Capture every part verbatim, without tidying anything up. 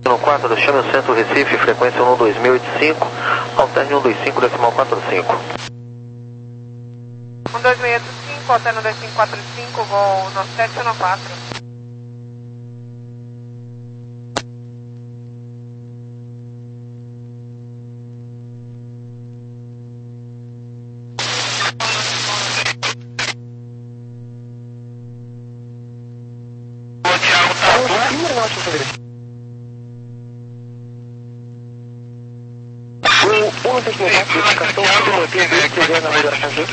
No quatro, chame o centro Recife, frequência um dois mil e oitenta e cinco, alterne um dois cinco, decimal quatro cinco. um dois mil e oitenta e cinco, alterne um dois cinco quatro cinco, voo nove sete um quatro. O um tem que mudar a identificação, se mantém dois que vier na moderação G.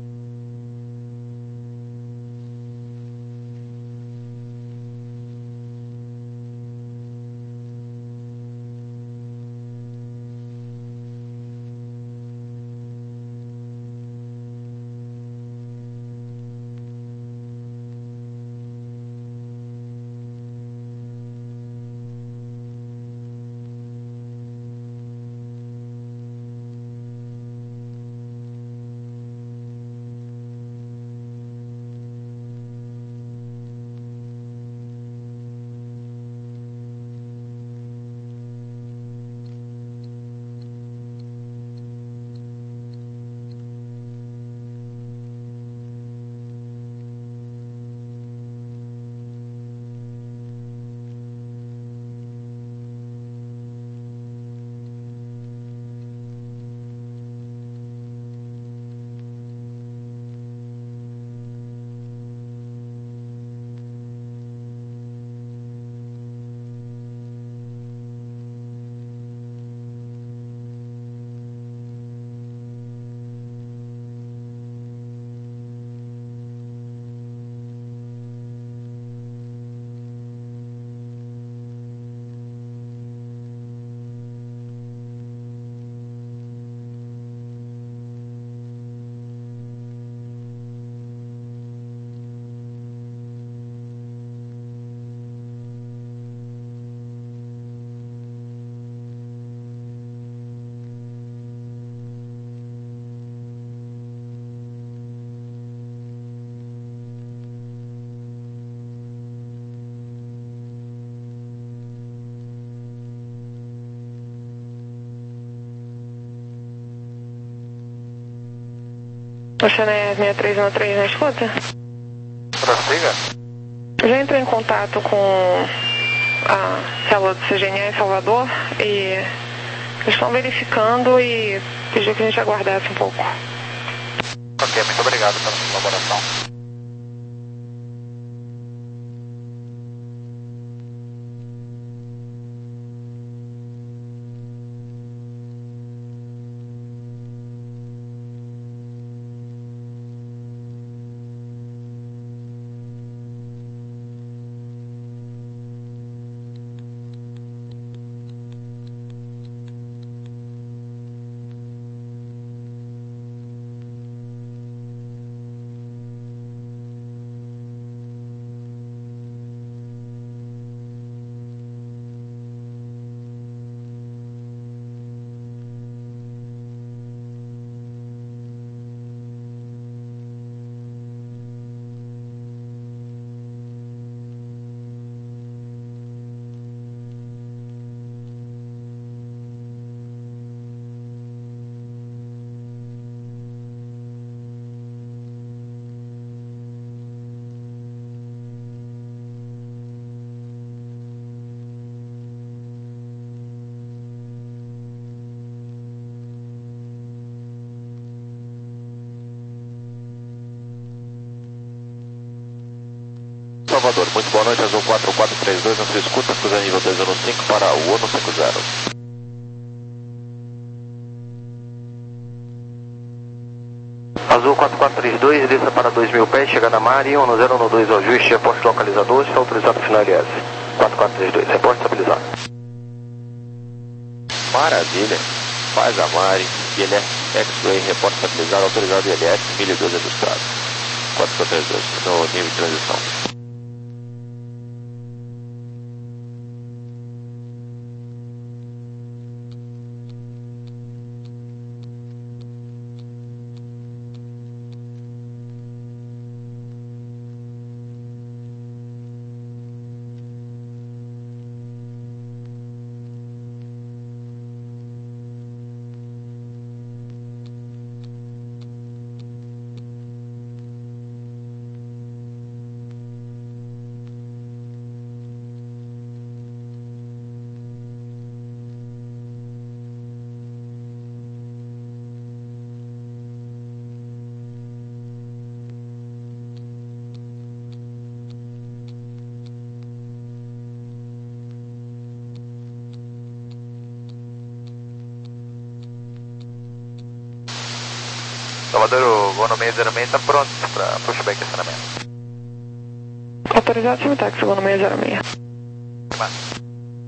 Oceané seis três um três na escuta? Prossiga. Já entrei em contato com a célula do C G N A em Salvador e eles estão verificando e pediu que a gente aguardasse um pouco. Ok, muito obrigado pela colaboração. Salvador, muito boa noite, Azul quatro quatro três dois, na sua escuta, cruzando nível dois um cinco para o ONU cinquenta. Azul quatro quatro três dois, desça para dois mil pés, chegada a Mari, ONU zero um dois, ajuste, reporte localizador, está autorizado final L S. quatro quatro três dois, reporte estabilizado. Maravilha, faz a Mari, I L S X-Ray, reporte estabilizado, autorizado I L S, mil e doze ajustado. quatro quatro três dois, no nível de transição. Salvador, o voo no seis zero seis está pronto para pushback e acionamento. Autorizado Simitax, voo no seis zero seis. Massa.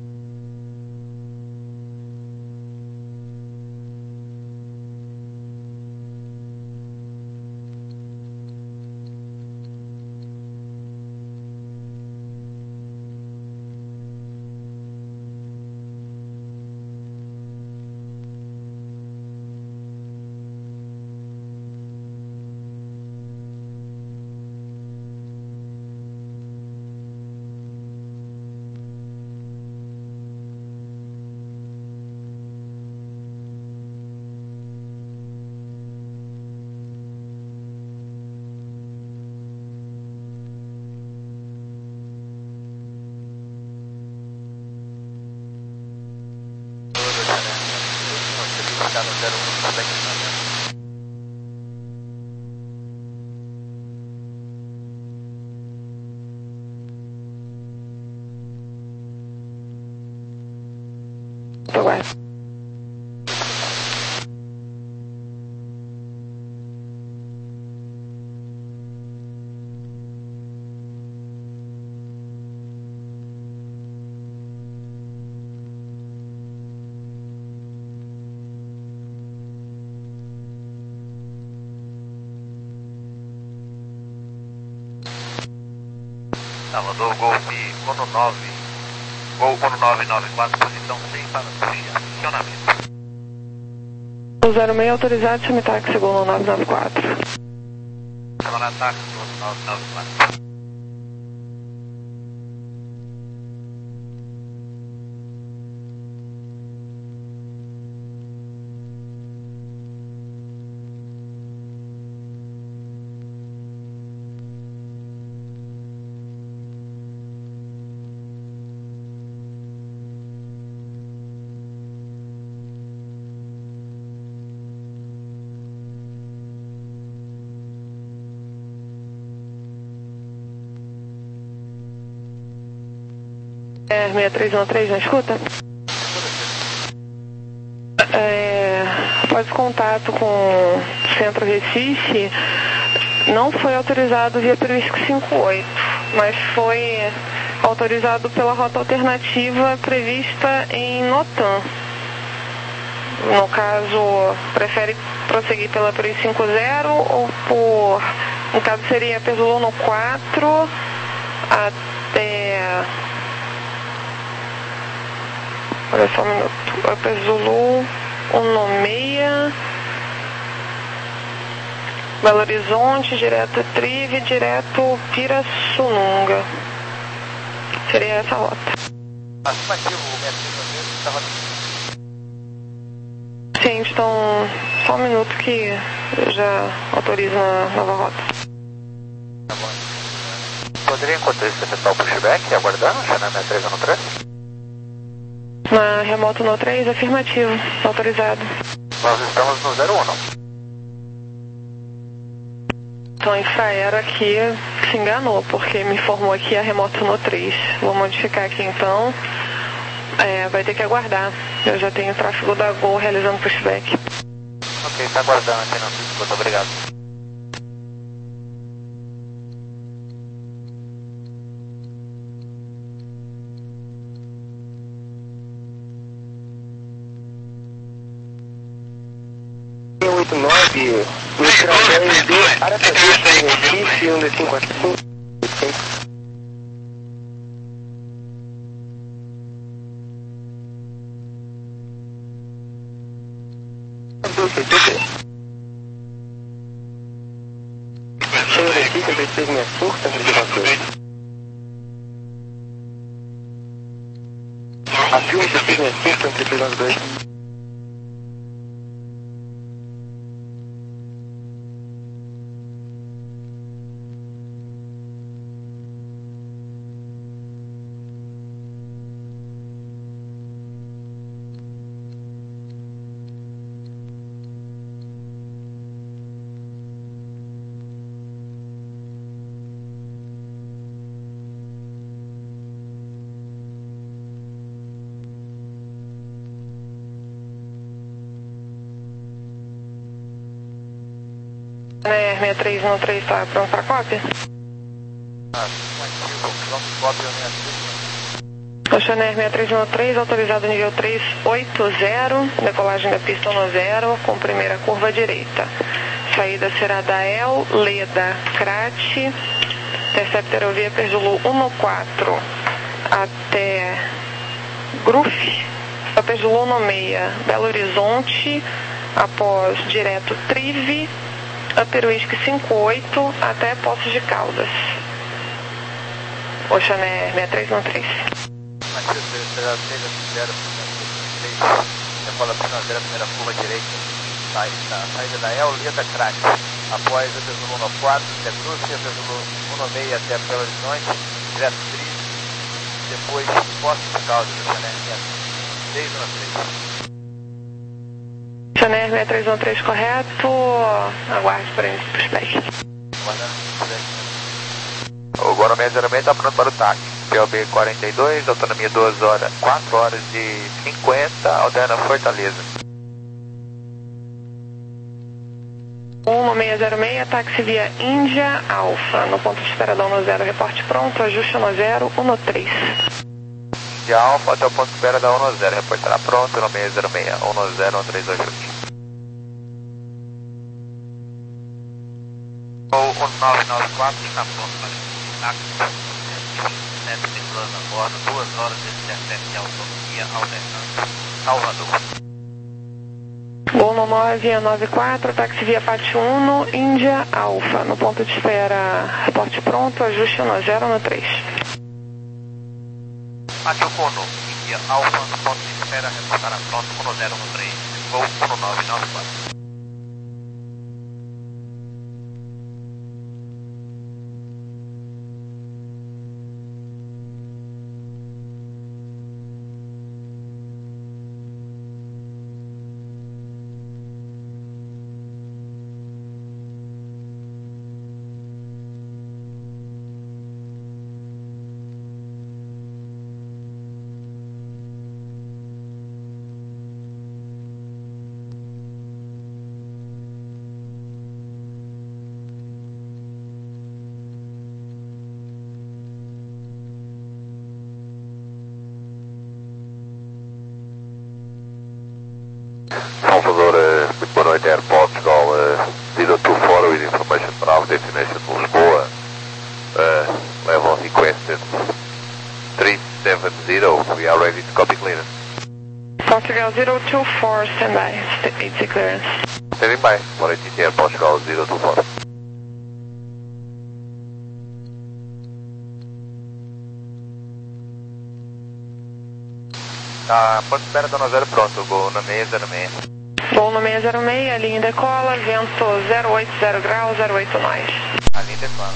Aguardo. Salvador, Golf Uno nove, Gol Uno nove nove quatro, posição cem para acionamento. zero seis autorizado, Simitax, Gol Uno nove nove quatro. Agora ataque Uno nove nove quatro. É, seis três um três, na escuta? É, após contato com o Centro Recife, não foi autorizado via Peruísco cinquenta e oito, mas foi autorizado pela rota alternativa prevista em Notan. No caso, prefere prosseguir pela Peruísco cinquenta ou por, no caso seria Perzolão no quatro até... Olha só um minuto. Alpes Zulu, Uno seis, Belo Horizonte, direto Trive, direto Pirassununga. Seria essa rota. Afirmativo, o está Sim, então só um minuto que já autoriza a nova rota. Tá bom. Poderia enquanto isso efetuar o pushback, aguardando, acionamento três um três? Na remoto no três, afirmativo, autorizado. Nós estamos no zero um. Então a Infraero aqui se enganou, porque me informou aqui a remoto no três. Vou modificar aqui então. É, vai ter que aguardar. Eu já tenho o tráfego da Gol realizando pushback. Ok, está aguardando aqui, não. Muito obrigado. oito nove, através de Aracaju, Recife, um D cinco quatro cinco. Chega Recife, trinta e seis sessenta e cinco, centro de vapor. Aqui, trinta e seis sessenta e cinco, centro de vapor. Né, seis três um três está pronto para cópia? Ah, pronto, cópia sessenta e três. Oceanair seis três um três, autorizado nível três oitenta, decolagem da pista um zero, com primeira curva à direita. Saída será da El, Leda, Crate, intercepta aerovia Perzulu um quatro até Gruf, a Perzulu um seis, Belo Horizonte, após direto Trive, a Peruísque cinquenta e oito até Poços de Caldas. Oceanair seis três um três. Decola pista zero, primeira curva direita, saída da El, Leda, Crack, após a Perzulu um quatro, até Cruz, a Perzulu um seis até Belo Horizonte, direto Triz, depois Poços de Caldas, Oceanair seis um três. Oceanair seis três um três correto, aguarde para os pés. O Guarumê zero seis está pronto para o táxi. P O B quarenta e dois, autonomia duas horas, quatro horas e cinquenta, alterna Fortaleza. um seis zero seis, táxi via Índia Alfa, no ponto de espera da um zero, reporte pronto, ajuste um zero, um três. Índia Alfa até o ponto de espera da um zero, reportará pronto, um seis zero seis, um zero um três, ajuste. O um nove nove quatro está pronto para o táxi. sete tripulantes a bordo, duas horas e dezessete de autonomia, alternando Salvador. Gol nove nove quatro, táxi via Pátio um, Índia Alfa, no ponto de espera, reporte pronto, ajuste um zero um três. Pátio Cono, Índia Alfa, no ponto de espera, reportará pronto, um zero um três, Gol um nove nove quatro. Salvador, uh, muito boa noite, Air Portugal uh, zero two four with information Bravo, destination Lisboa, uh, level requested three seven zero, we are ready to copy clearance. Portugal zero two four, standby, A T clearance. Standing by, one eighty Air Portugal zero two four. Tá, ponto de espera da um zero pronto, Gol no seis zero seis. Gol no seis zero seis, a linha decola, vento zero oito zero graus, zero oito nós. A linha decola.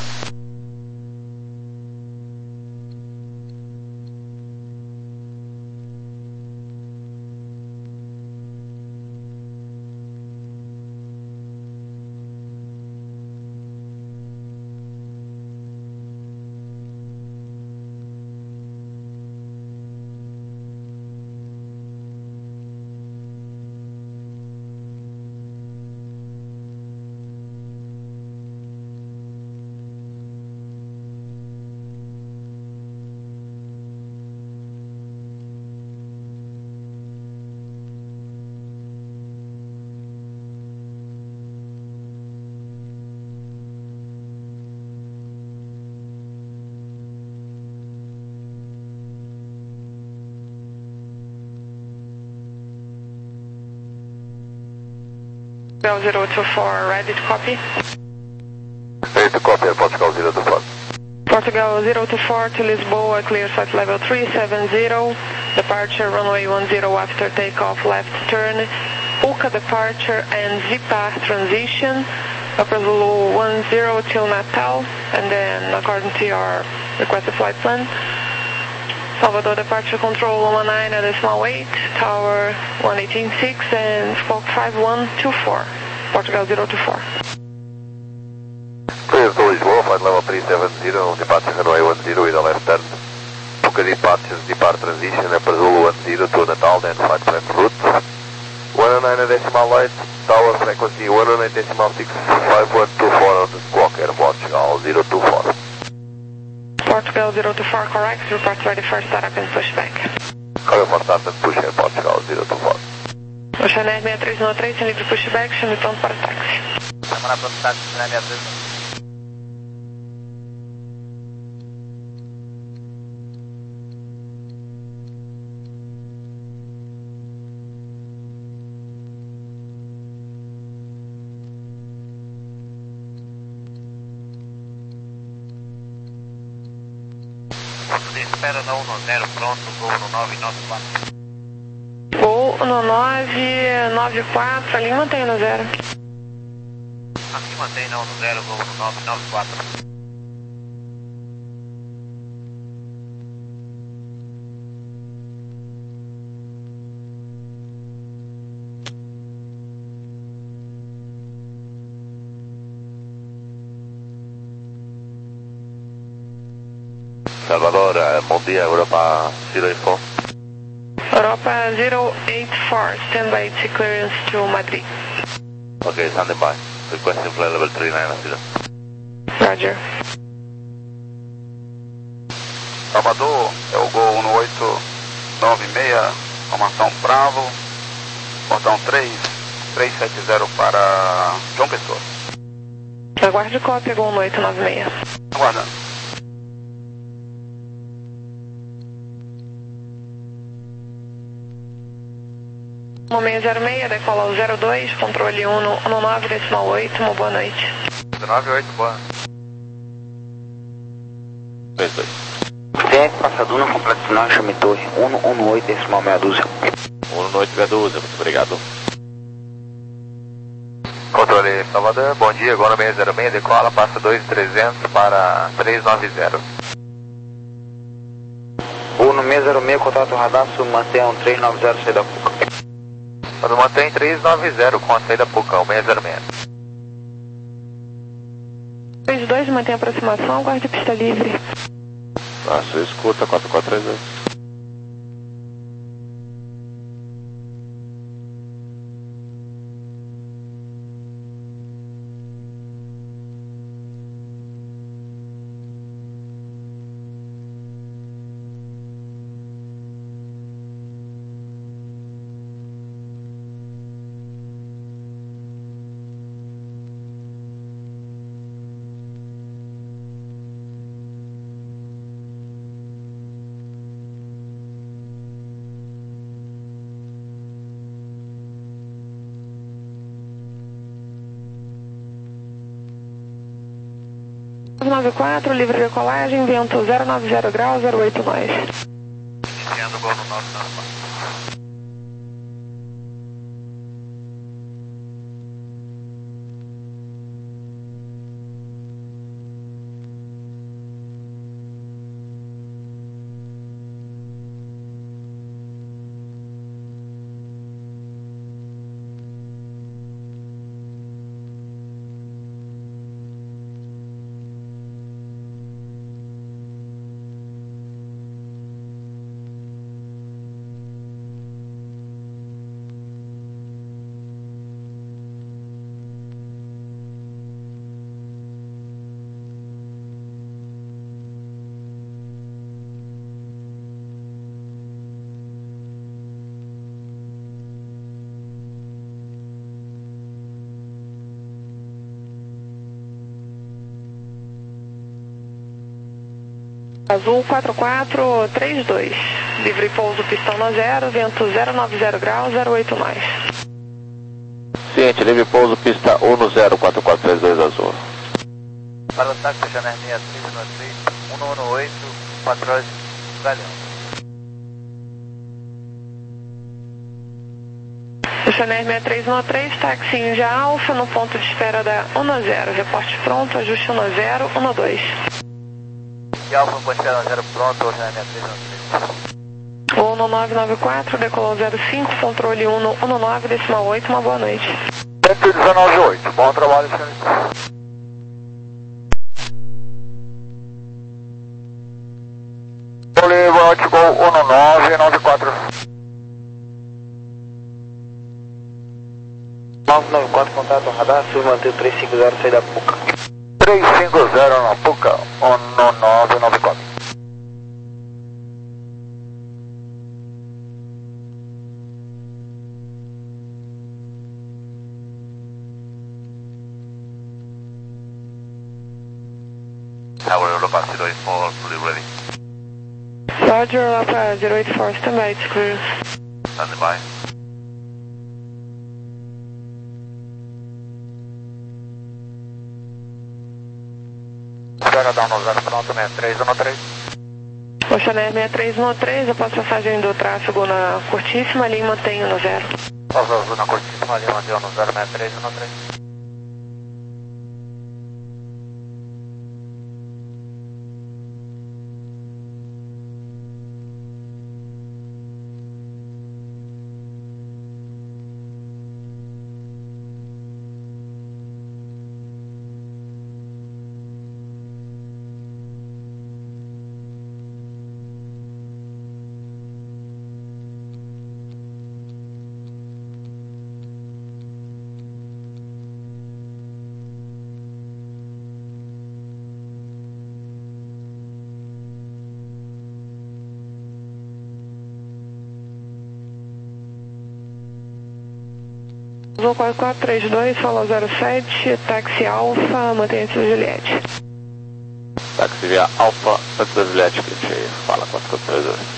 Portugal zero two four, ready to copy? Ready to copy, Air Portugal zero two four. Portugal zero two four to Lisboa, clear flight level three seven zero, departure runway one zero after takeoff, left turn, U C A departure and Zipar transition, upper Zulu one zero till Natal, and then according to your requested flight plan, Salvador departure control one nine at decimal eight, tower one eighteen six and squawk five one two four, Portugal zero two four. Clear to Lisboa, flight level three seven zero, departure runway one zero with a left turn. U C A departures, depart transition, upper Zulu one zero to Natal, then flight plan route one nine decimal eight, tower frequency one oh nine decimal six, five one two four on the squawk air, Portugal zero two four. Portugal zero two four, correct. Report ready for startup and pushback. Call for startup and push air, Portugal zero two four. Ocean Air six três um três, sem livre pushback, chame pronto para táxi. Câmara para o táxi, Ocean Air six três um três. Espera na um zero, pronto, voo no nove nove quatro. Voo no nove nove quatro, ali mantém no zero. Aqui mantém na um zero, voo no nove nove quatro. Salvador, bom dia, Europa zero eight four. Europa zero eight four, standby to clearance to Madrid. Ok, standing by. Requesting flight level three nine zero. Roger. Salvador, é o Gol um oito nove seis, formação Bravo, portão três três sete zero para João Pessoa. Aguarde cópia, Gol um oito nove seis. Aguardando. um seis zero seis, decola o zero dois, controle um no nove decimal oito, uma boa noite. nove oito, boa. três dois. T F Passaduna, complexo final, chame torre um um oito decimal meia dúzia. um oito meia dúzia, muito obrigado. Controle Salvador, bom dia, agora seis zero seis, decola, passa dois trezentos para três nove zero. um seis zero seis, contato radastro, mantenha um três nove zero, saída Puca. Mantém três nove zero com a saída Pucão, seis zero seis. três dois, mantém aproximação, guarde pista livre. Nossa, escuta, quatro quatro três dois. nove quatro, livre decolagem, vento zero nove zero graus, zero oito nós. Iniciando o Gol no nove nove quatro. Azul quatro quatro três dois, livre pouso pistão no zero, vento zero nove zero graus, zero oito nós. Ciente, livre pouso, pista um no zero, quatro quatro três dois Azul. Para o táxi, Ocean Air seis três um três, um um oito, quatro horas, Galeão. Ocean Air seis três um três, táxi Índia Alfa, no ponto de espera da um zero, reporte pronto, ajuste um zero, um dois. E Alfa, ponto espera zero pronto, Ocean Air seis três um três. um nove nove quatro, decolou zero cinco, controle um no um nove decimal oito, uma boa noite. cento e dezenove oito, bom trabalho, senhor. Volte Gol um nove nove quatro. quatro, contato radar, sul manter três cinco zero, saída Puca. três cinco zero na Puca, um nove nove quatro. Tower Europa zero eight four, fully ready. Roger, Europa zero eight four, standby, it's clear. Standing by. Zero down zero, pronto, sessenta e três um três. Oceaner sessenta e três um três, após passagem do tráfego na curtíssima, linha mantenho no zero. Pausa azul na curtíssima, linha mantenho no zero, sessenta e três um três. Azul quatro quatro três dois, follow zero sete, táxi Alfa, mantenha-se Juliette. Táxi via Alfa, antes da Juliette, que a gente fala quatro quatro três dois.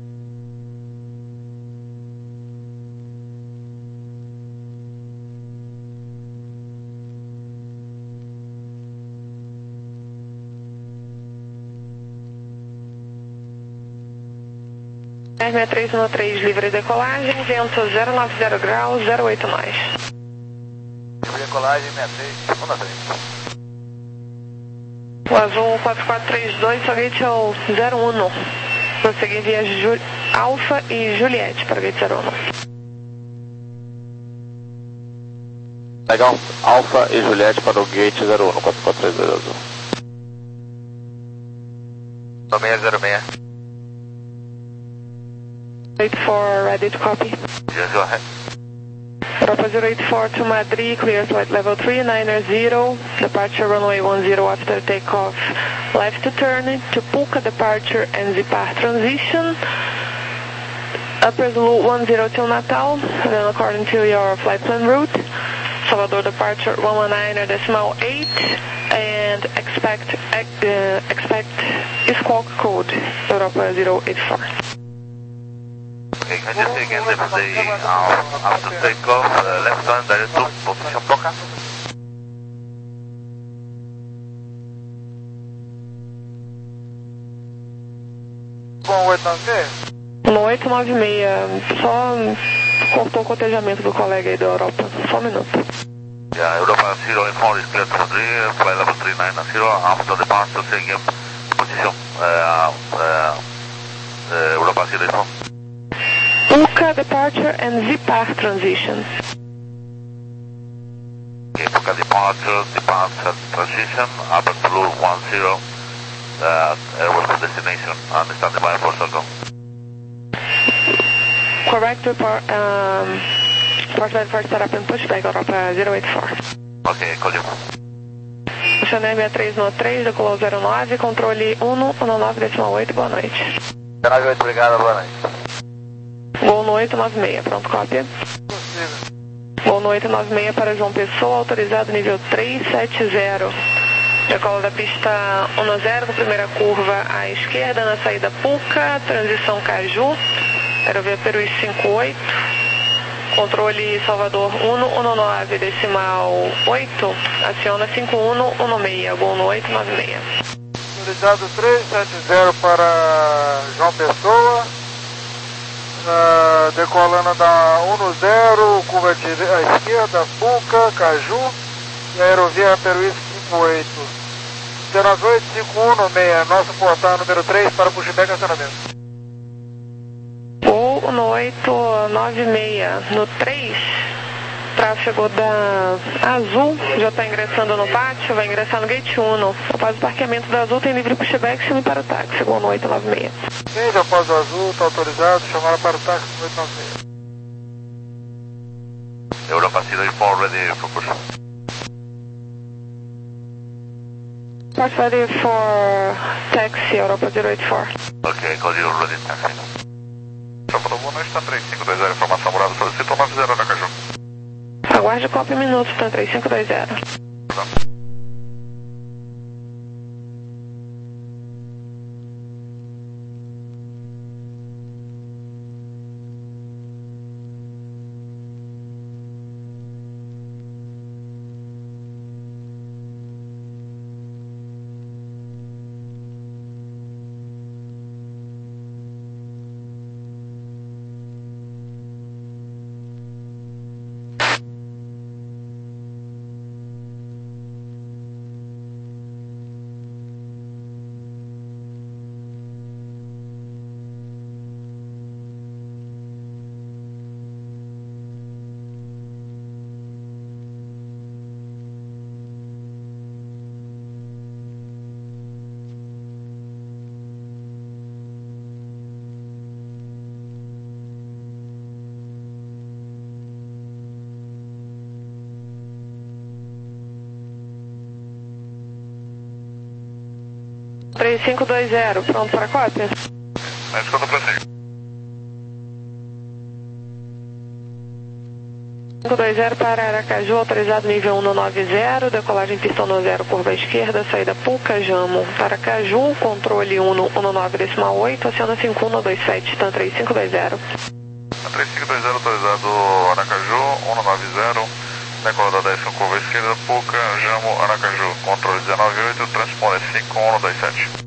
sessenta e três um três, livre decolagem, vento zero nove zero graus, zero oito nós. Livre decolagem, sessenta e três um três. O azul quatro quatro três dois, só gate é o zero um. Prosseguir via Ju Alfa e Juliette para gate zero um. Legal, Alfa e Juliette para o gate zero um, quatro quatro três dois azul. seis zero seis. eight four, ready to copy. Yes, go ahead. Europa zero eight four to Madrid, clear flight level three niner zero, departure runway one zero after takeoff, left to turn to Puca departure and Zipar transition, upper Zulu one zero till Natal, and then according to your flight plan route, Salvador departure one one nine decimal eight, and expect, uh, expect squawk code, Europa zero eight four. Okay, can you say again the, the uh, after takeoff, uh, left turn, direct to position Puca? Bom, oito nove seis. No oito nove seis, só cortou o cotejamento do colega aí da Europa, só um minuto. Yeah, Europa zero eight four is clear to Madrid, flight level three niner zero, after departure, say again, position, uh, uh, uh, Europa zero eight four. Puca departure and Zipar transition. Okay, Puca departure, departure transition, upper Blue one zero, uh, airwork to destination, and standing by for circle. Correct report, um, port for setup and pushback, Europa zero eight four. Okay, call you. Oceaner sessenta e três um três, decolou zero nove, controle um um nove decimal oito, boa noite. zero nove oito, obrigado, boa noite. Gol no oito nove seis, pronto, cópia. Gol no oito nove seis para João Pessoa, autorizado nível três sete zero. Decola da pista um zero, com primeira curva à esquerda, na saída Puca, transição Caju, aerovia Peru cinco oito, controle Salvador um um nove decimal oito, aciona cinco um um seis, gol no oito nove seis. Autorizado três sete zero para João Pessoa. Uh, decolando da um zero, curva à esquerda, Puca, Caju, e aerovia Peruísco cinco oito. zero nove oito cinco um seis, nosso portal número três para pushback e acionamento. Gol no oito nove seis, no três, tráfego da Azul, já está ingressando no pátio, vai ingressar no gate um. Após o parqueamento da Azul tem livre pushback, chame para o táxi, gol no oito nove seis. Quem já após o Azul, está autorizado, chamaram para o táxi no oito nove seis. Europa zero four ready for push. Port ready for taxi, Europa zero eight four. Ok, call you ready taxi. Tropa do Buno, está três cinco dois zero, informação morada, solicita nove zero Aracaju. Aguarde copy minuto, está três cinco dois zero. três cinco dois zero, pronto para cópia? Na escuta prossiga. cinco dois zero para Aracaju, autorizado nível um no nove zero, decolagem pistão no zero, curva esquerda, saída Pucajamo. Aracaju, controle um no, um no nove decimal oito, aciona cinco um no dois sete, TAM três cinco dois zero. três cinco dois zero, autorizado Aracaju, um no nove zero, decolada dez com curva esquerda, Pucajamo, Aracaju, controle dezenove oito, transponder cinco um no dois sete.